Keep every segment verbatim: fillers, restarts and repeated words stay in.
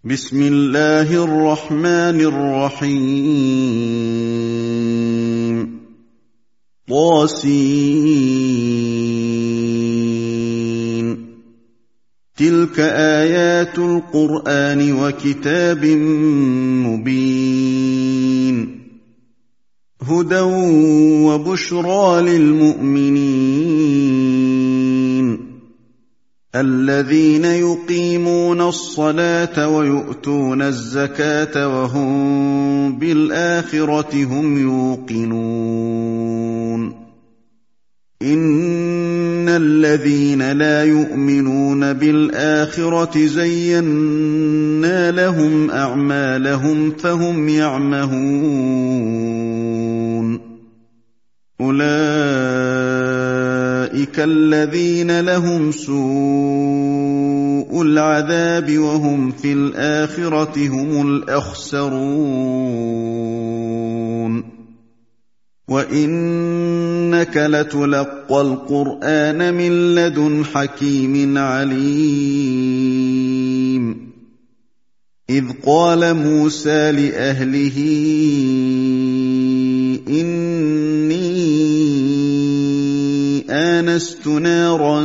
بسم الله الرحمن الرحيم طاسين تلك آيات القرآن وكتاب مبين هدى وبشرى للمؤمنين الذين يقيمون الصلاة ويؤتون الزكاة وهم بالآخرة هم يوقنون إن الذين لا يؤمنون بالآخرة زينا لهم أعمالهم فهم يعمهون أولئك الذين لهم سوء العذاب وهم في الآخرة هم الأخسرون وإنك لتلقى القرآن من لدن حكيم عليم إذ قال موسى لأهله آنست نارا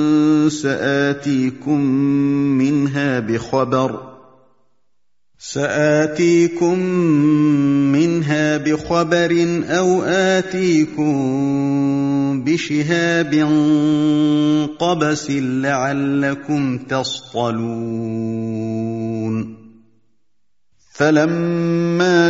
سآتيكم منها بخبر سآتيكم منها بخبر أو آتيكم بشهاب قبس لعلكم تصطلون فلما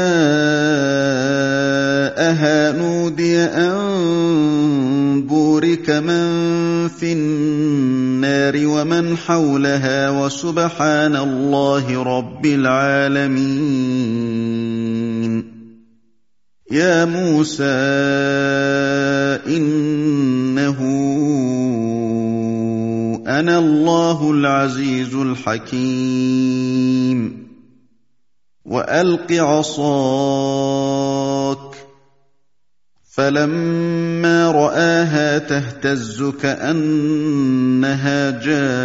جاءها نودي أن بورك من في النار ومن حولها وسبحان الله رب العالمين يا موسى إنه أنا الله العزيز الحكيم وألق عصاك فلما رآها تهتز كأنها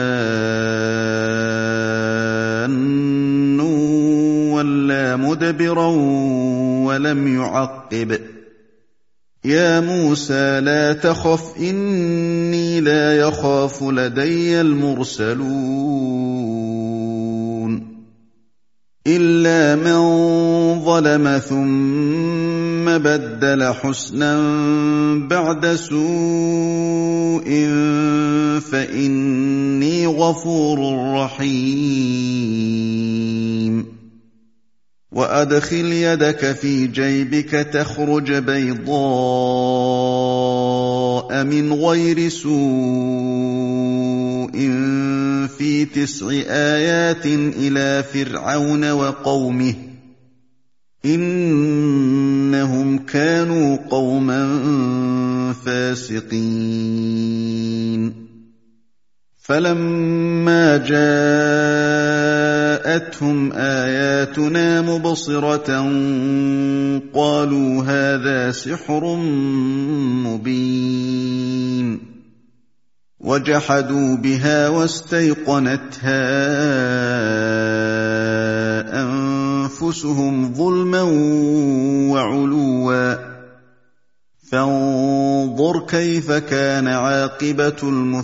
جان ولا مدبرا ولم يعقب يا موسى لا تخف إني لا يخاف لدي المرسلون إلا من ظلم ثم بدل حسنا بعد سوء فإني غفور رحيم وأدخل يدك في جيبك تخرج بيضاء من غير سوء في تسع آيات إلى فرعون وقومه إنهم كانوا قوما فاسقين فلما جاءتهم آياتنا مبصرة قالوا هذا سحر مبين وجحدوا بها واستيقنتها أنفسهم ظلما وعلوا فانظر كيف كان عاقبة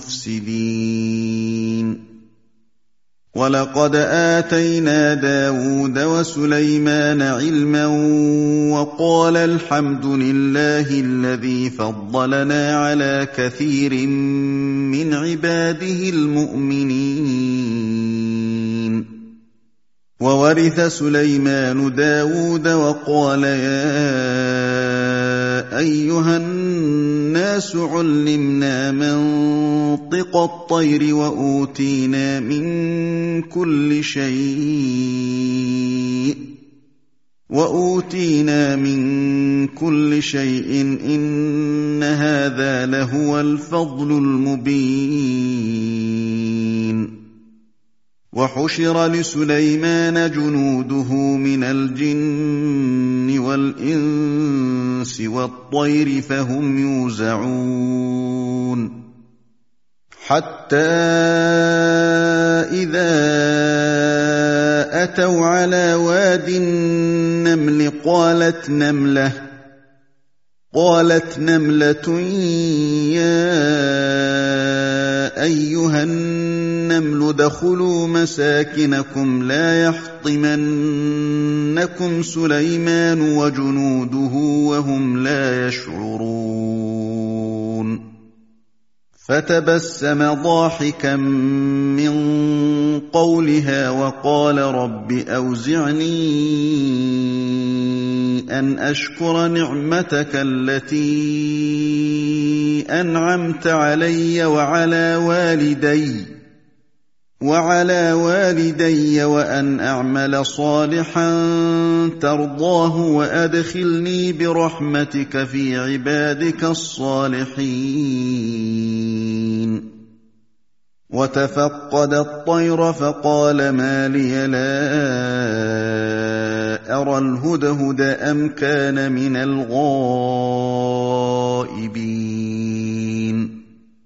المفسدين ولقد آتينا داود وسليمان علما وقال الحمد لله الذي فضلنا على كثير من عباده المؤمنين وورث سليمان داود وقال يا أيها الناس علمنا منطق الطير وأوتينا من كل شيء وأوتينا من كل شيء إن هذا لهو الفضل المبين وحشر لسليمان جنوده من الجن والإنس والطير فهم يوزعون حتى إذا أتوا على واد النمل قالت نملة قالت نملة يا أيها النمل ادخلوا مساكنكم لا يحطمنكم سليمان وجنوده وهم لا يشعرون فتبسم ضاحكا من قولها وقال رب أوزعني أن أشكر نعمتك التي أنعمت علي وعلى والدي وعلى والدي وأن أعمل صالحا ترضاه وأدخلني برحمتك في عبادك الصالحين وتفقد الطير فقال ما لي لا أرى الهدهد أم كان من الغائبين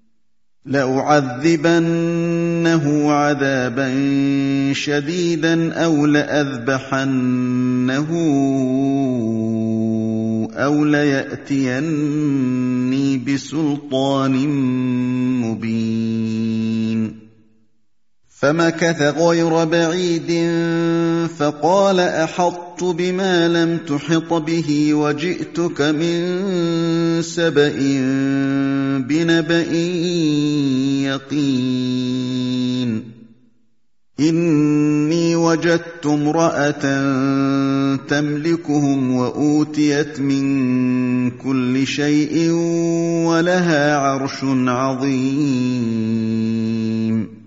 لأعذبنه عذابا شديدا أو لأذبحنه أو ليأتيني بسلطان مبين فمكث غير بعيد فقال أحطت بما لم تحط به وجئتك من سبأ بنبأ يقين إني وجدت امرأة تملكهم وأوتيت من كل شيء ولها عرش عظيم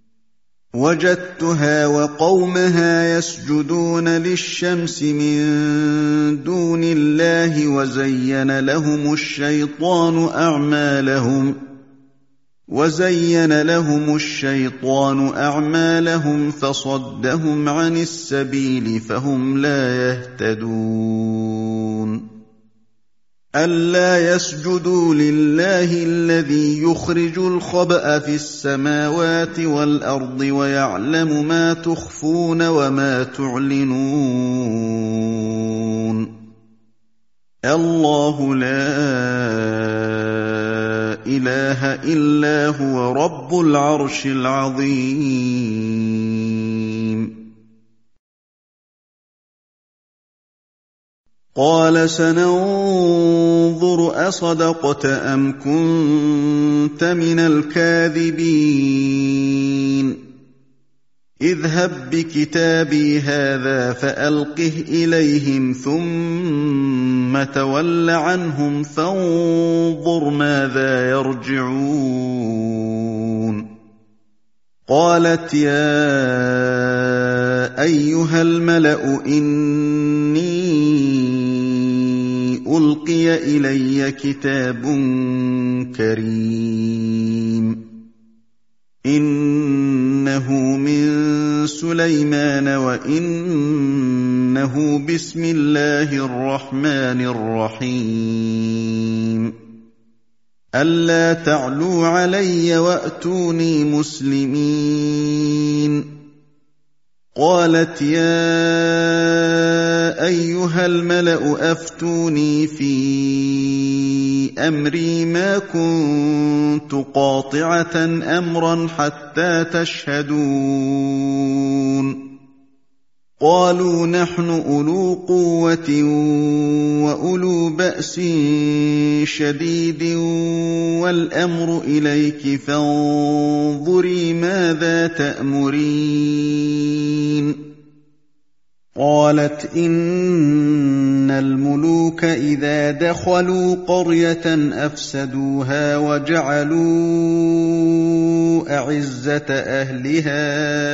وجدتها وقومها يسجدون للشمس من دون الله وزين لهم الشيطان أعمالهم وزين لهم الشيطان أعمالهم فصدهم عن السبيل فهم لا يهتدون ألا يسجدوا لله الذي يخرج الخبأ في السماوات والأرض ويعلم ما تخفون وما تعلنون الله لا إله إلا هو رب العرش العظيم قال سننظر أصدقت أم كنت من الكاذبين اذهب بكتابي هذا فألقه إليهم ثم تول عنهم فانظر ماذا يرجعون قالت يا أيها الملأ إني ألقي إلي كتاب كريم إنه من سليمان وإنه بسم الله الرحمن الرحيم ألا تعلوا علي وأتوني مسلمين قالت يا أيها الملأ أفتوني في أمري ما كنت قاطعة أمرا حتى تشهدون قالوا نحن أولو قوة وأولو بأس شديد والأمر إليك فانظري ماذا تأمرين قالت إن الملوك إذا دخلوا قرية أفسدوها وجعلوا أعزة أهلها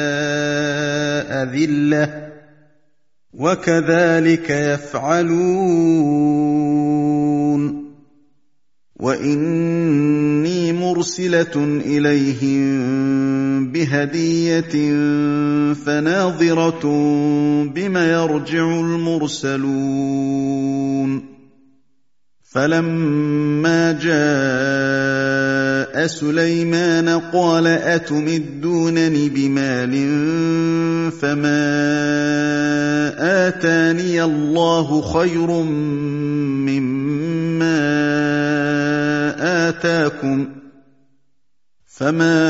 أذلة وكذلك يفعلون وإني مرسلة إليهم بهدية فناظرة بما يرجع المرسلون فَلَمَّا جَاءَ سُلَيْمَانَ قَالَ أَتُمِدُّونَنِ بِمَالٍ فَمَا آتَانِيَ اللَّهُ خَيْرٌ مِّمَّا آتَاكُمْ فَمَا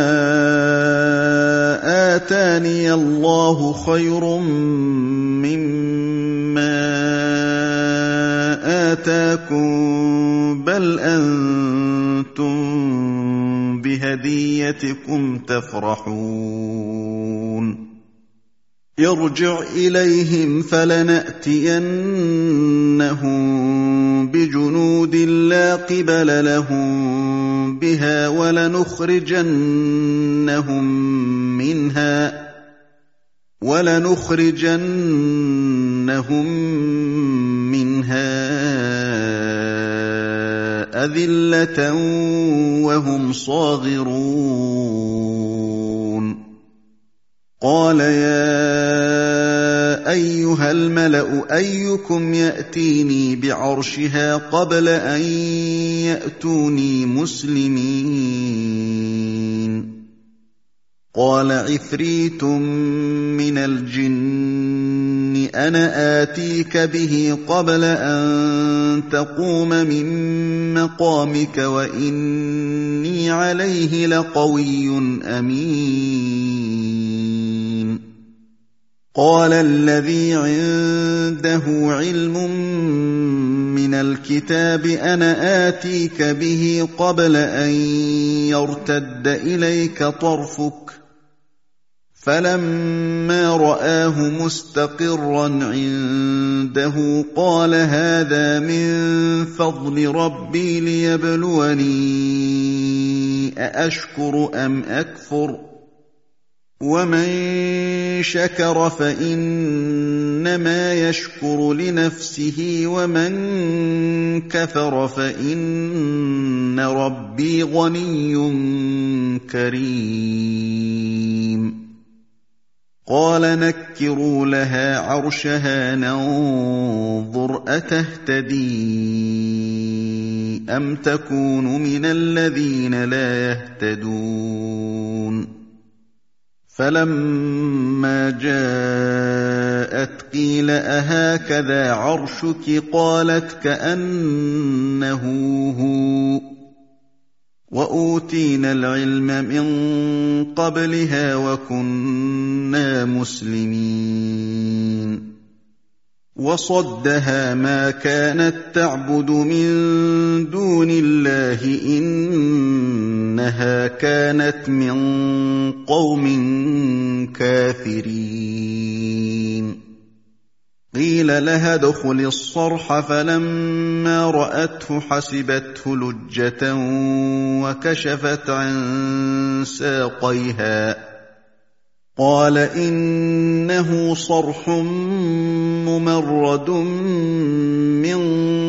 آتَانِيَ اللَّهُ خَيْرٌ مِّمَّا آتَاكُمْ بَلْ أَنتُم بِهَدِيَّتِكُمْ تَفْرَحُونَ ارْجِعْ إِلَيْهِمْ فَلَنَأْتِيَنَّهُم بِجُنُودٍ لَّا قِبَلَ لَهُم بِهَا وَلَنُخْرِجَنَّهُم مِّنْهَا وَلَنُخْرِجَنَّهُم مِّنْهَا أَذِلَّةً وَهُمْ صَاغِرُونَ قَالَ يَا أَيُّهَا الْمَلَأُ أَيُّكُمْ يَأْتِينِي بِعَرْشِهَا قَبْلَ أَن يَأْتُونِي مُسْلِمِينَ قَالَ عِفْرِيتٌ مِّنَ الْجِنِّ أَنَا آتِيكَ بِهِ قَبْلَ أَن تَقُومَ مِن مَّقَامِكَ وَإِنِّي عَلَيْهِ لَقَوِيٌّ أَمِينٌ قَالَ الَّذِي عِندَهُ عِلْمٌ مِّنَ الْكِتَابِ أَنَا آتِيكَ بِهِ قَبْلَ أَن يَرْتَدَّ إِلَيْكَ طَرْفُكَ فَلَمَّا رَآهُ مُسْتَقِرًّا عِندَهُ قَالَ هَٰذَا مِن فَضْلِ رَبِّي لِيَبْلُوَنِي أَأَشْكُرُ أَمْ أَكْفُرُ وَمَن شَكَرَ فَإِنَّمَا يَشْكُرُ لِنَفْسِهِ وَمَن كَفَرَ فَإِنَّ رَبِّي غَنِيٌّ كَرِيمٌ قَالَ نَكِّرُوا لَهَا عَرْشَهَا نَنظُرْ أَتَهْتَدِي أَمْ تَكُونُ مِنَ الَّذِينَ لَا يَهْتَدُونَ فَلَمَّا جَاءَتْ قِيلَ أَهَٰكَذَا عَرْشُكِ قَالَتْ كَأَنَّهُ هُوَ وَأُوتِينَا الْعِلْمَ مِن قَبْلِهَا وَكُنَّا مُسْلِمِينَ وَصَدَّهَا مَا كَانَت تَّعْبُدُ مِن دُونِ اللَّهِ إِنَّهَا كَانَتْ مِن قَوْمٍ كَافِرِينَ قِيلَ لَهَا ادْخُلِي الصَّرْحَ فَلَمَّا رَأَتْهُ حَسِبَتْهُ لُجَّةً وَكَشَفَتْ عَن سَاقَيْهَا قَالَ إِنَّهُ صَرْحٌ مُّمَرَّدٌ مِّن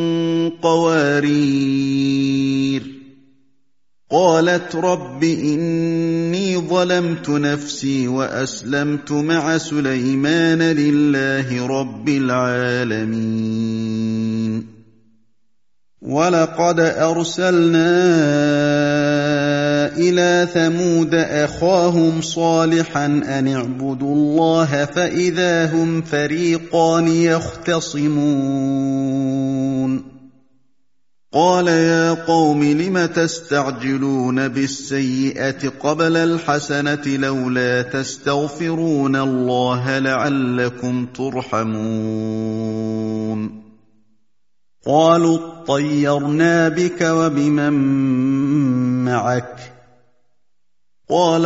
قَوَارِيرَ قَالَتْ رَبِّ إِنِّي ظَلَمْتُ نَفْسِي وَأَسْلَمْتُ مَعَ سُلَيْمَانَ لِلَّهِ رَبِّ الْعَالَمِينَ وَلَقَدْ أَرْسَلْنَا إِلَىٰ ثَمُودَ أَخَاهُمْ صَالِحًا أَنِ اعْبُدُوا اللَّهَ فَإِذَا هُمْ فَرِيقَانِ يَخْتَصِمُونَ قَالَ يَا قَوْمِ لِمَ تَسْتَعْجِلُونَ بِالسَّيِّئَةِ قَبْلَ الْحَسَنَةِ لَوْلَا تَسْتَغْفِرُونَ اللَّهَ لَعَلَّكُمْ تُرْحَمُونَ قَالُوا اطَّيَّرْنَا بِكَ وَبِمَن مَّعَكَ قَالَ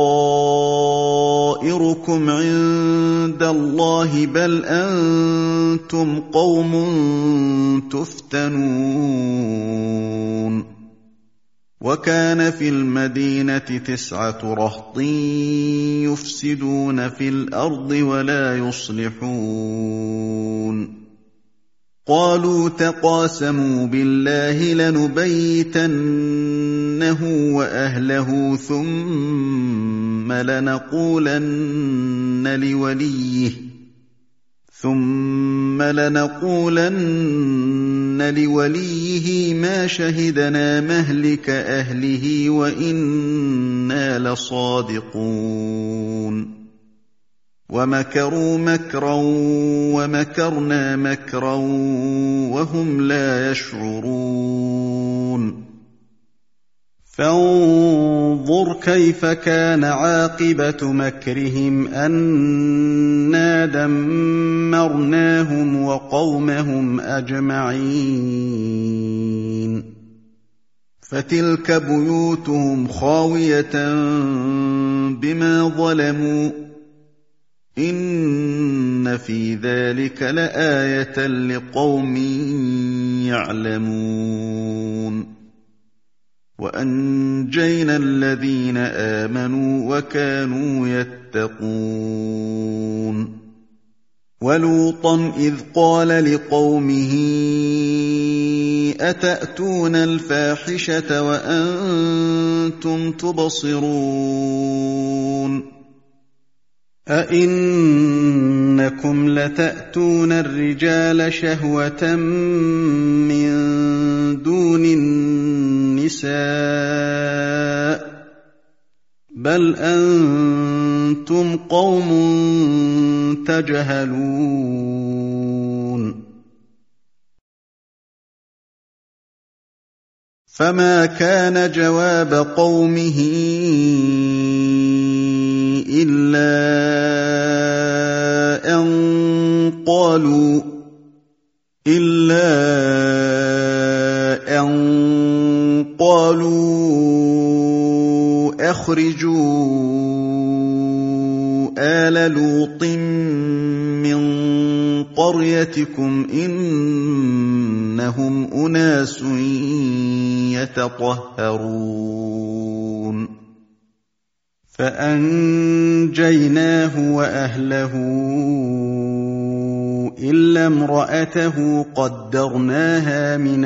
طَائِرُكُمْ عِندَ اللَّهِ بَلْ أَنتُمْ قَوْمٌ تُفْتَنُونَ وَكَانَ فِي الْمَدِينَةِ تِسْعَةُ رَهْطٍ يُفْسِدُونَ فِي الْأَرْضِ وَلَا يُصْلِحُونَ قَالُوا تَقَاسَمُوا بِاللَّهِ لَنُبَيِّتَنَّهُ وَأَهْلَهُ ثُمَّ لَنَقُولَنَّ لِوَلِيِّهِ ثُمَّ لَنَقُولَنَّ لِوَلِيِّهِ مَا شَهِدْنَا مَهْلِكَ أَهْلِهِ وَإِنَّا لَصَادِقُونَ وَمَكَرُوا مَكْرًا وَمَكَرْنَا مَكْرًا وَهُمْ لَا يَشْعُرُونَ فانظُرْ كَيْفَ كَانَ عَاقِبَةُ مَكْرِهِمْ أَنَّا دَمَّرْنَاهُمْ وَقَوْمَهُمْ أَجْمَعِينَ فَتِلْكَ بُيُوتُهُمْ خَاوِيَةً بِمَا ظَلَمُوا إِنَّ فِي ذَلِكَ لَآيَةً لِقَوْمٍ يَعْلَمُونَ وَأَنجَيْنَا الَّذِينَ آمَنُوا وَكَانُوا يَتَّقُونَ وَلُوطًا إِذْ قَالَ لِقَوْمِهِ أَتَأْتُونَ الْفَاحِشَةَ وَأَنتُمْ تُبْصِرُونَ أَئِنَّكُمْ لَتَأْتُونَ الرِّجَالَ شَهْوَةً مِّن دُونِ النِّسَاءِ بَلْ أَنتُمْ قَوْمٌ تَجْهَلُونَ فَمَا كَانَ جَوَابَ قَوْمِهِ إِلَّا أَن قَالُوا إِلَّا أَن قَالُوا أَخْرِجُوا آلَ لُوطٍ مِّن قَرْيَتِكُمْ إِنَّهُمْ أُنَاسٌ يَتَطَهَّرُونَ فَأَنجَيْنَاهُ وَأَهْلَهُ إِلَّا امْرَأَتَهُ قَدَّرْنَاهَا مِنَ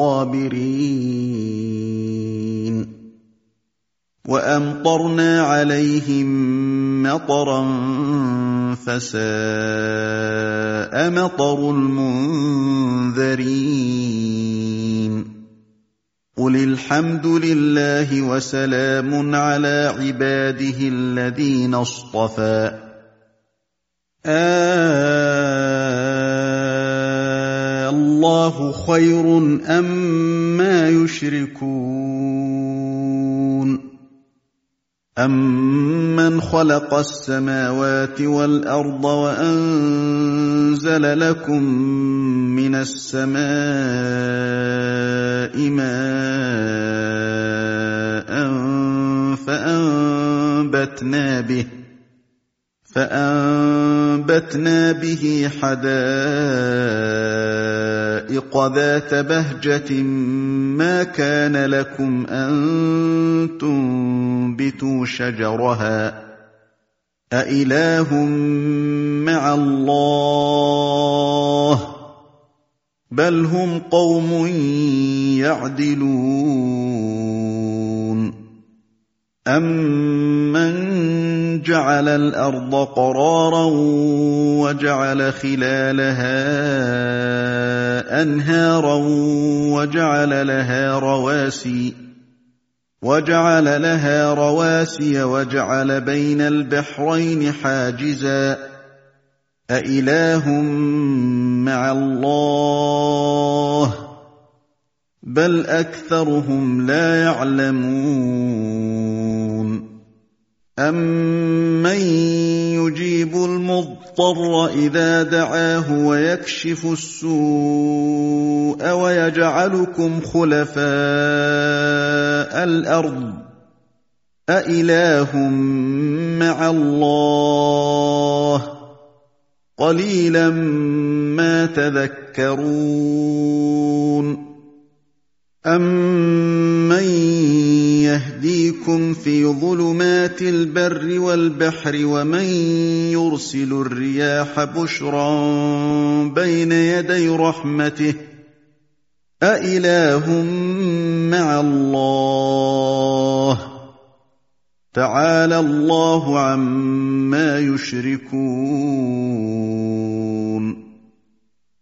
الْغَابِرِينَ وَأَمْطَرْنَا عَلَيْهِم مَّطَرًا فَسَاءَ مَطَرُ الْمُنذَرِينَ قُلِ الْحَمْدُ لِلَّهِ وَسَلَامٌ عَلَىٰ عِبَادِهِ الَّذِينَ اصْطَفَىٰ آللَّهُ خَيْرٌ أَمَّا يُشْرِكُونَ أَمَّنْ خَلَقَ السَّمَاوَاتِ وَالْأَرْضَ وَأَنزَلَ لَكُم مِّنَ السَّمَاءِ مَاءً فَأَنبَتْنَا بِهِ فَأَنبَتْنَا بِهِ حَدَائِقَ ذَاتَ بَهْجَةٍ مَّا كَانَ لَكُمْ أَن تُنبِتُوا شَجَرَهَا أَإِلَٰهٌ مَّعَ اللَّهِ بَلْ هُمْ قَوْمٌ يَعْدِلُونَ أَمَّنْ جَعَلَ الْأَرْضَ قَرَارًا وَجَعَلَ خِلَالَهَا أَنْهَارًا وَجَعَلَ لَهَا رَوَاسِيَ وَجَعَلَ لَهَا رَوَاسِيَ وَجَعَلَ بَيْنَ الْبَحْرَيْنِ حَاجِزًا أَإِلَٰهٌ مَّعَ اللَّهِ بَلْ أَكْثَرُهُمْ لَا يَعْلَمُونَ أَمَّن يُجِيبُ الْمُضْطَرَّ إِذَا دَعَاهُ وَيَكْشِفُ السُّوءَ وَيَجْعَلُكُمْ خُلَفَاءَ الْأَرْضِ أَإِلَٰهٌ مَّعَ اللَّهِ قَلِيلًا مَّا تَذَكَّرُونَ أَمَّن يَهْدِيكُمْ فِي ظُلُمَاتِ الْبَرِّ وَالْبَحْرِ وَمَن يُرْسِلُ الرِّيَاحَ بُشْرًا بَيْنَ يَدَيْ رَحْمَتِهِ أَإِلَٰهٌ مَّعَ اللَّهِ تَعَالَى اللَّهُ عَمَّا يُشْرِكُونَ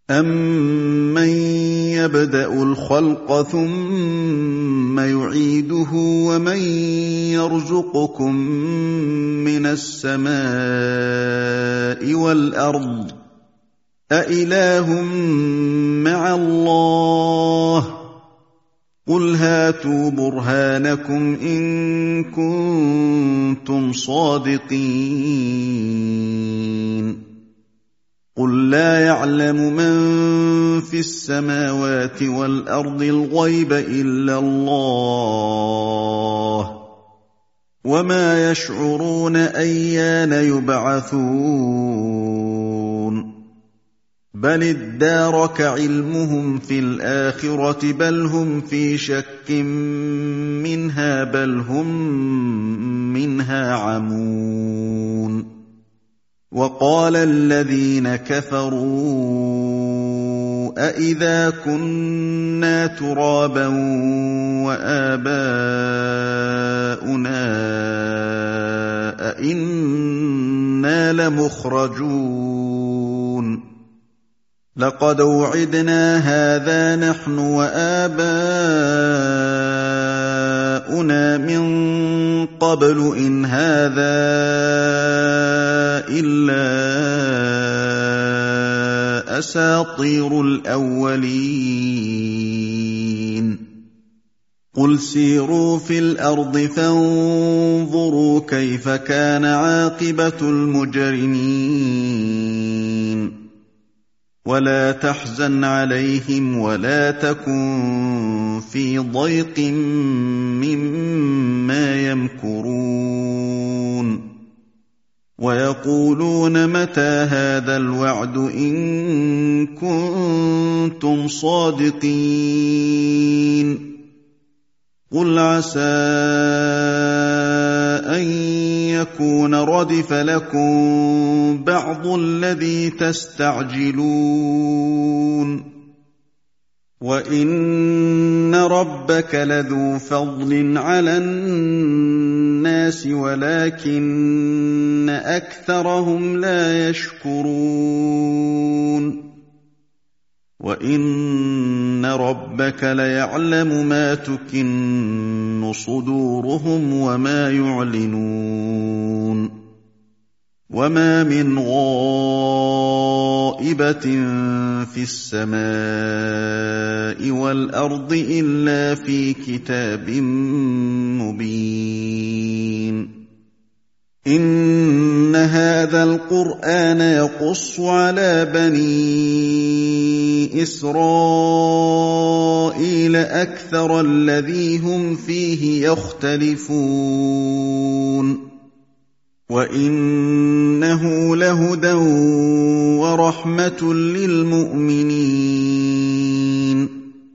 أَمَّن يَبْدَأُ الْخَلْقَ ثُمَّ يُعِيدُهُ وَمَن يَرْزُقُكُم مِّنَ السَّمَاءِ وَالْأَرْضِ أَإِلَٰهٌ مَّعَ اللَّهِ ۚ قُلْ هَاتُوا بُرْهَانَكُمْ إِن كُنتُمْ صَادِقِينَ قُل لَّا يَعْلَمُ مَن فِي السَّمَاوَاتِ وَالْأَرْضِ الْغَيْبَ إِلَّا اللَّهُ وَمَا يَشْعُرُونَ أَيَّانَ يُبْعَثُونَ بَلِ ادَّارَكَ عِلْمُهُمْ فِي الْآخِرَةِ بَلْ هُمْ فِي شَكٍّ مِّنْهَا بَلْ هُم مِّنْهَا عَمُونَ وَقَالَ الَّذِينَ كَفَرُوا أَإِذَا كُنَّا تُرَابًا وَآبَاؤُنَا أَإِنَّا لَمُخْرَجُونَ لَقَدْ وُعِدْنَا هَٰذَا نَحْنُ وَآبَاؤُنَا مِن قَبْلُ إِنْ هَٰذَا إِلَّا أَسَاطِيرُ الْأَوَّلِينَ قُلْ سِيرُوا فِي الْأَرْضِ فَانظُرُوا كَيْفَ كَانَ عَاقِبَةُ الْمُجْرِمِينَ وَلَا تَحْزَنْ عَلَيْهِمْ وَلَا تَكُن فِي ضَيْقٍ مِّمَّا يَمْكُرُونَ وَيَقُولُونَ مَتَىٰ هَٰذَا الْوَعْدُ إِن كُنتُمْ صَادِقِينَ قُلْ عَسَىٰ أَن يَكُونَ رَدِفَ لَكُم بَعْضُ الَّذِي تَسْتَعْجِلُونَ وَإِنَّ رَبَّكَ لَذُو فَضْلٍ عَلَى النَّاسِ وَلَٰكِنَّ أَكْثَرَهُمْ لَا يَشْكُرُونَ وَإِنَّ رَبَّكَ لَيَعْلَمُ مَا تُكِنُّ صُدُورُهُمْ وَمَا يُعْلِنُونَ وَمَا مِنْ غَائِبَةٍ فِي السَّمَاءِ وَالْأَرْضِ إِلَّا فِي كِتَابٍ مُّبِينٍ إِنَّ هَٰذَا الْقُرْآنَ يَقُصُّ عَلَىٰ بَنِي إِسْرَائِيلَ أَكْثَرَ الَّذِي هُمْ فِيهِ يَخْتَلِفُونَ وَإِنَّهُ لَهُدًى وَرَحْمَةٌ لِّلْمُؤْمِنِينَ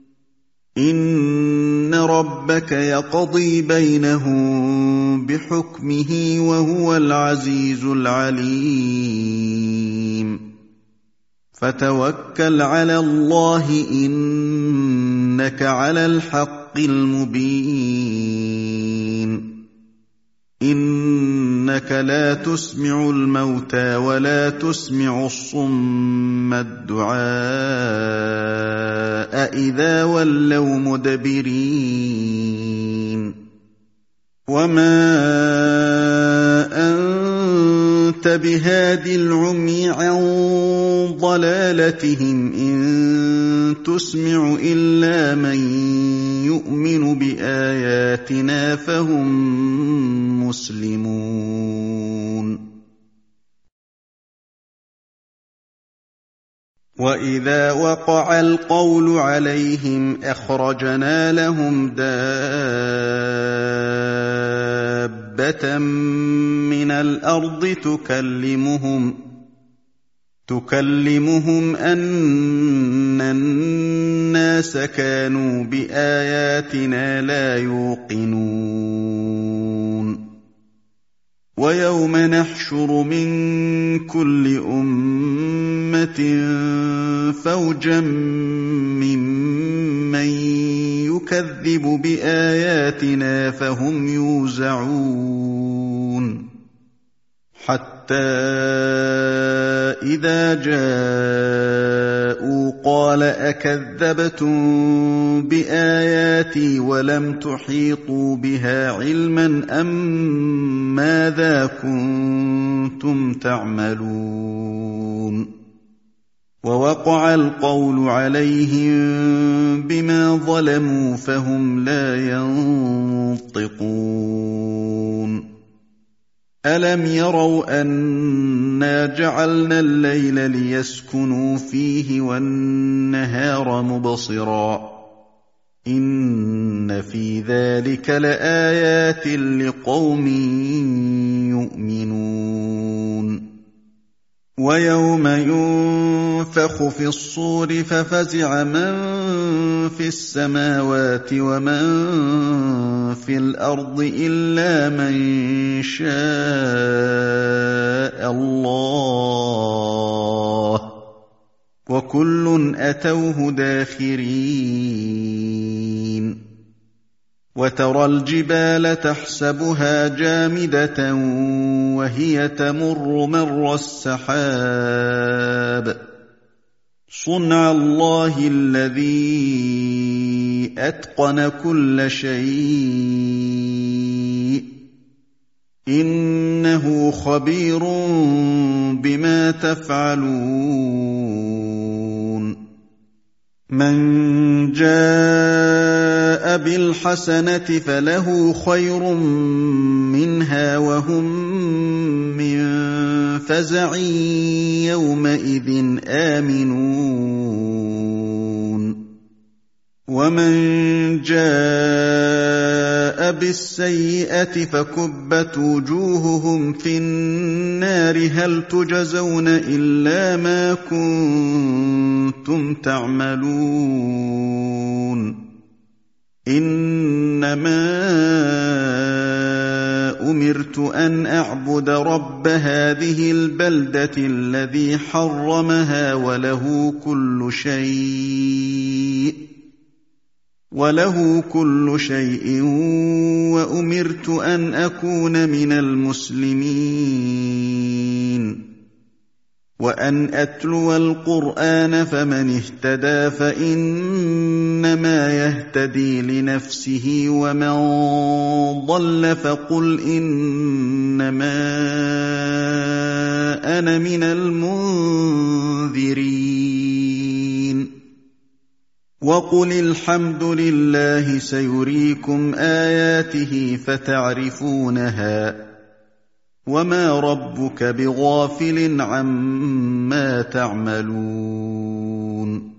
إِنَّ رَبَّكَ يَقْضِي بَيْنَهُم بِحُكْمِهِ وَهُوَ الْعَزِيزُ الْعَلِيمُ فَتَوَكَّلْ عَلَى اللَّهِ إِنَّكَ عَلَى الْحَقِّ الْمُبِينِ إِنَّكَ لَا تُسْمِعُ الْمَوْتَىٰ وَلَا تُسْمِعُ الصُّمَّ الدُّعَاءَ إِذَا وَلَّوْا مُدْبِرِينَ وَمَا أَنتَ بِهَادِ الْعُمْيِ عَن ضَلَالَتِهِمْ ۖ إِن تُسْمِعُ إِلَّا مَن يُؤْمِنُ بِآيَاتِنَا فَهُم مُّسْلِمُونَ وَإِذَا وَقَعَ الْقَوْلُ عَلَيْهِمْ أَخْرَجْنَا لَهُمْ دَابَّةً مِّنَ الْأَرْضِ تُكَلِّمُهُمْ تُكَلِّمُهُمْ أَنَّ النَّاسَ كَانُوا بِآيَاتِنَا لَا يُوقِنُونَ وَيَوْمَ نَحْشُرُ مِن كُلِّ أُمَّةٍ فَوْجًا مِّمَّن يُكَذِّبُ بِآيَاتِنَا فَهُمْ يُوزَعُونَ حَتَّىٰ إِذَا جَاءُوا قَالَ أَكَذَّبْتُم بِآيَاتِي وَلَمْ تُحِيطُوا بِهَا عِلْمًا أَمَّاذَا كُنتُمْ تَعْمَلُونَ وَوَقَعَ الْقَوْلُ عَلَيْهِم بِمَا ظَلَمُوا فَهُمْ لَا يَنطِقُونَ أَلَمْ يَرَوْا أَنَّا جَعَلْنَا اللَّيْلَ لِيَسْكُنُوا فِيهِ وَالنَّهَارَ مُبْصِرًا ۚ إِنَّ فِي ذَٰلِكَ لَآيَاتٍ لِّقَوْمٍ يُؤْمِنُونَ وَيَوْمَ يُنفَخُ فِي الصُّورِ فَفَزِعَ مَن فِي السَّمَاوَاتِ وَمَن فِي الْأَرْضِ إِلَّا مَن شَاءَ اللَّهُ ۖ وَكُلٌّ أَتَوْهُ دَاخِرِينَ وَتَرَى الْجِبَالَ تَحْسَبُهَا جَامِدَةً وَهِيَ تَمُرُّ مَرَّ السَّحَابِ ۚ صُنْعَ اللَّهِ الَّذِي أَتْقَنَ كُلَّ شَيْءٍ ۚ إِنَّهُ خَبِيرٌ بِمَا تَفْعَلُونَ مَن جَاءَ بِالْحَسَنَةِ فَلَهُ خَيْرٌ مِّنْهَا وَهُم مِّن فَزَعٍ يَوْمَئِذٍ آمِنُونَ وَمَن جَاءَ بِالسَّيِّئَةِ فَكُبَّتْ وُجُوهُهُمْ فِي النَّارِ هَلْ تُجْزَوْنَ إِلَّا مَا كُنتُمْ تَعْمَلُونَ إِنَّمَا أُمِرْتُ أَنْ أَعْبُدَ رَبَّ هَٰذِهِ الْبَلْدَةِ الَّذِي حَرَّمَهَا وَلَهُ كُلُّ شَيْءٍ وَلَهُ كُلُّ شَيْءٍ وَأُمِرْتُ أَنْ أَكُونَ مِنَ الْمُسْلِمِينَ وَأَنْ أَتْلُوَ الْقُرْآنَ فَمَنِ اهْتَدَىٰ فَإِنَّمَا يَهْتَدِي لِنَفْسِهِ وَمَن ضَلَّ فَقُلْ إِنَّمَا أَنَا مِنَ الْمُنذِرِينَ وَقُلِ الْحَمْدُ لِلَّهِ سَيُرِيكُمْ آيَاتِهِ فَتَعْرِفُونَهَا ۚ وَمَا رَبُّكَ بِغَافِلٍ عَمَّا تَعْمَلُونَ